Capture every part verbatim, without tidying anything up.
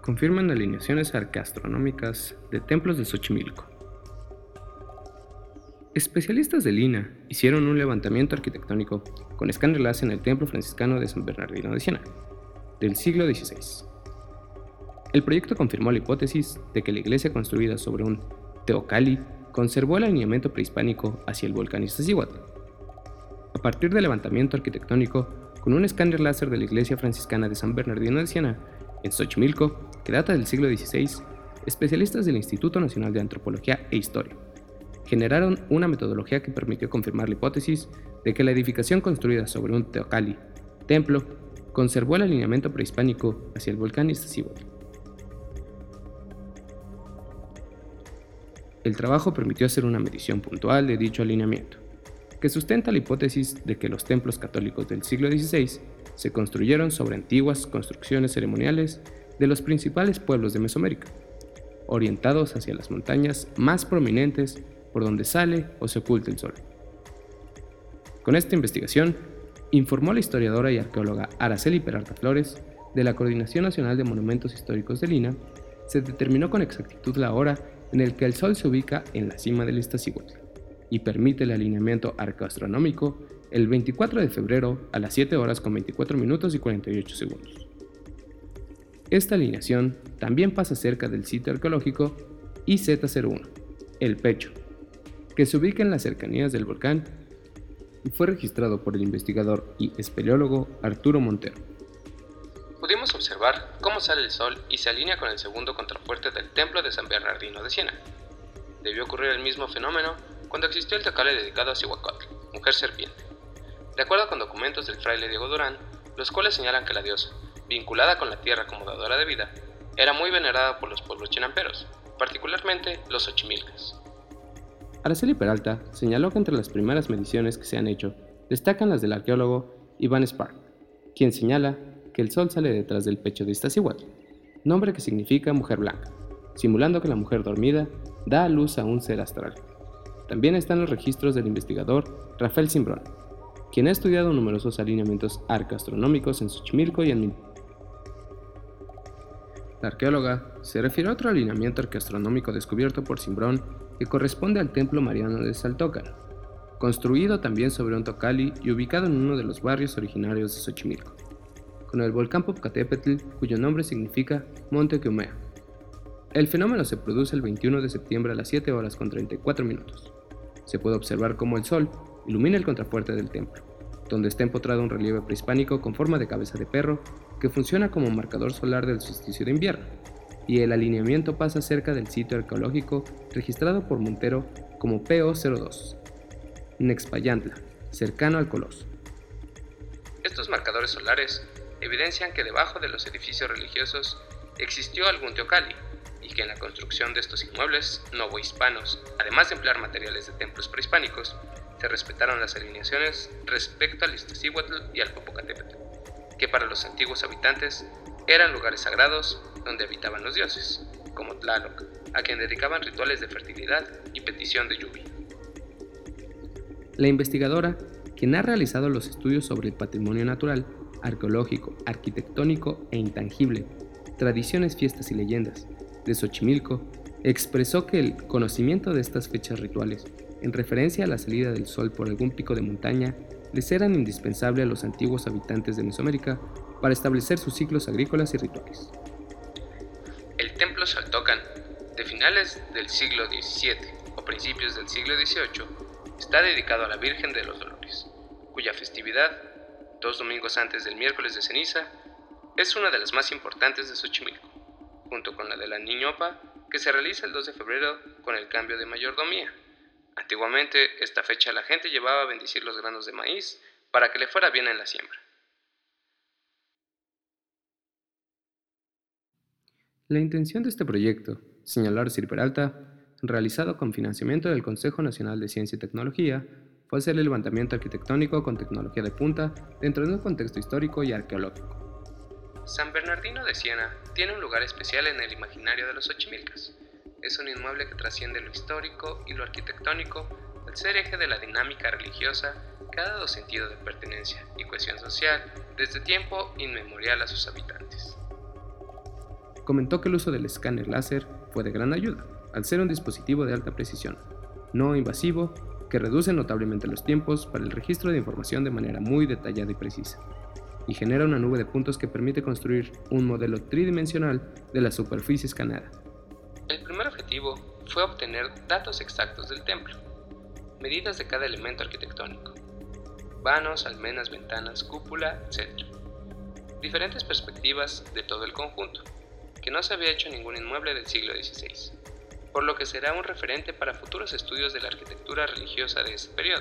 confirman alineaciones arqueastronómicas de templos de Xochimilco. Especialistas del I N A hicieron un levantamiento arquitectónico con escáner láser en el templo franciscano de San Bernardino de Siena, del siglo dieciséis. El proyecto confirmó la hipótesis de que la iglesia construida sobre un teocalli conservó el alineamiento prehispánico hacia el volcán Iztaccíhuatl. A partir del levantamiento arquitectónico, con un escáner láser de la iglesia franciscana de San Bernardino de Siena, en Xochimilco, que data del siglo dieciséis, especialistas del Instituto Nacional de Antropología e Historia generaron una metodología que permitió confirmar la hipótesis de que la edificación construida sobre un teocalli, templo, conservó el alineamiento prehispánico hacia el volcán Iztaccíhuatl. El trabajo permitió hacer una medición puntual de dicho alineamiento, que sustenta la hipótesis de que los templos católicos del siglo dieciséis se construyeron sobre antiguas construcciones ceremoniales de los principales pueblos de Mesoamérica, orientados hacia las montañas más prominentes por donde sale o se oculta el sol. Con esta investigación, informó la historiadora y arqueóloga Araceli Peralta Flores de la Coordinación Nacional de Monumentos Históricos del I N A, se determinó con exactitud la hora en la que el sol se ubica en la cima del Iztaccíhuatl y permite el alineamiento arqueoastronómico el veinticuatro de febrero a las siete horas con veinticuatro minutos y cuarenta y ocho segundos. Esta alineación también pasa cerca del sitio arqueológico I Z cero uno, El Pecho, que se ubica en las cercanías del volcán y fue registrado por el investigador y espeleólogo Arturo Montero. Pudimos observar cómo sale el sol y se alinea con el segundo contrafuerte del templo de San Bernardino de Siena. Debió ocurrir el mismo fenómeno cuando existió el teocalli dedicado a Cihuacóatl, mujer serpiente. De acuerdo con documentos del fraile Diego Durán, los cuales señalan que la diosa, vinculada con la tierra como dadora de vida, era muy venerada por los pueblos chinamperos, particularmente los xochimilcas. Araceli Peralta señaló que entre las primeras mediciones que se han hecho destacan las del arqueólogo Iván Spark, quien señala que el sol sale detrás del pecho de Iztaccíhuatl, nombre que significa mujer blanca, simulando que la mujer dormida da a luz a un ser astral. También están los registros del investigador Rafael Cimbrón, quien ha estudiado numerosos alineamientos arqueoastronómicos en Xochimilco y en Mindanao. La arqueóloga se refirió a otro alineamiento arqueoastronómico descubierto por Cimbrón que corresponde al templo mariano de Saltócan, construido también sobre un teocalli y ubicado en uno de los barrios originarios de Xochimilco, con el volcán Popocatépetl, cuyo nombre significa Monte que humea. El fenómeno se produce el veintiuno de septiembre a las siete horas con treinta y cuatro minutos. Se puede observar cómo el sol ilumina el contrafuerte del templo, donde está empotrado un relieve prehispánico con forma de cabeza de perro que funciona como marcador solar del solsticio de invierno, y el alineamiento pasa cerca del sitio arqueológico registrado por Montero como P O cero dos, Nexpayantla, cercano al Coloso. Estos marcadores solares evidencian que debajo de los edificios religiosos existió algún teocalli y que en la construcción de estos inmuebles novohispanos, además de emplear materiales de templos prehispánicos, se respetaron las alineaciones respecto al Iztaccíhuatl y al Popocatépetl, que para los antiguos habitantes eran lugares sagrados donde habitaban los dioses, como Tlaloc, a quien dedicaban rituales de fertilidad y petición de lluvia. La investigadora, quien ha realizado los estudios sobre el patrimonio natural, arqueológico, arquitectónico e intangible, tradiciones, fiestas y leyendas de Xochimilco, expresó que el conocimiento de estas fechas rituales, en referencia a la salida del sol por algún pico de montaña, les eran indispensables a los antiguos habitantes de Mesoamérica para establecer sus ciclos agrícolas y rituales. El templo Xaltocan, de finales del siglo diecisiete o principios del siglo dieciocho, está dedicado a la Virgen de los Dolores, cuya festividad, dos domingos antes del miércoles de ceniza, es una de las más importantes de Xochimilco, junto con la de la Niñopa, que se realiza el dos de febrero con el cambio de mayordomía. Antiguamente, esta fecha la gente llevaba a bendecir los granos de maíz para que le fuera bien en la siembra. La intención de este proyecto, señaló Araceli Peralta, realizado con financiamiento del Consejo Nacional de Ciencia y Tecnología, fue hacer el levantamiento arquitectónico con tecnología de punta dentro de un contexto histórico y arqueológico. San Bernardino de Siena tiene un lugar especial en el imaginario de los xochimilcas. Es un inmueble que trasciende lo histórico y lo arquitectónico al ser eje de la dinámica religiosa que ha dado sentido de pertenencia y cohesión social desde tiempo inmemorial a sus habitantes. comentó que el uso del escáner láser fue de gran ayuda, al ser un dispositivo de alta precisión, no invasivo, que reduce notablemente los tiempos para el registro de información de manera muy detallada y precisa, y genera una nube de puntos que permite construir un modelo tridimensional de la superficie escaneada. El primer objetivo fue obtener datos exactos del templo, medidas de cada elemento arquitectónico, vanos, almenas, ventanas, cúpula, etcétera. Diferentes perspectivas de todo el conjunto, que no se había hecho en ningún inmueble del siglo dieciséis, por lo que será un referente para futuros estudios de la arquitectura religiosa de ese periodo.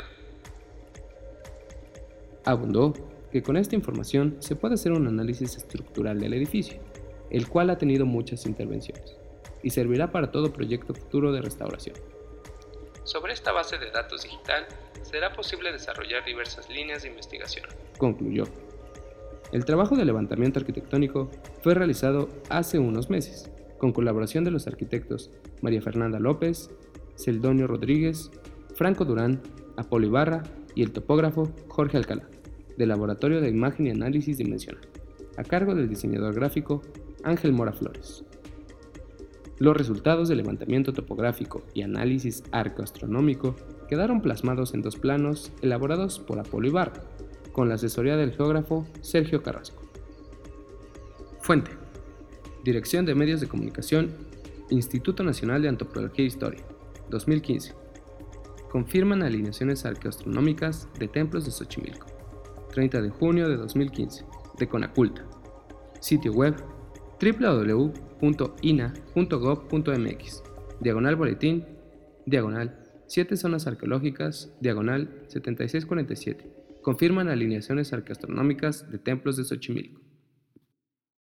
Abundó que con esta información se puede hacer un análisis estructural del edificio, el cual ha tenido muchas intervenciones, y servirá para todo proyecto futuro de restauración. Sobre esta base de datos digital, será posible desarrollar diversas líneas de investigación, concluyó. El trabajo de levantamiento arquitectónico fue realizado hace unos meses, con colaboración de los arquitectos María Fernanda López, Celdonio Rodríguez, Franco Durán, Apolo Ibarra y el topógrafo Jorge Alcalá, del Laboratorio de Imagen y Análisis Dimensional, a cargo del diseñador gráfico Ángel Mora Flores. Los resultados del levantamiento topográfico y análisis arqueoastronómico quedaron plasmados en dos planos elaborados por Apolo Ibarra, con la asesoría del geógrafo Sergio Carrasco. Fuente: Dirección de Medios de Comunicación, Instituto Nacional de Antropología e Historia, dos mil quince. Confirman alineaciones arqueoastronómicas de templos de Xochimilco, treinta de junio de dos mil quince, de Conaculta. Sitio web: doble u doble u doble u punto i n a punto gob punto m x, diagonal boletín, diagonal siete zonas arqueológicas, diagonal setenta y seis cuarenta y siete. Confirman alineaciones arqueoastronómicas de templos de Xochimilco.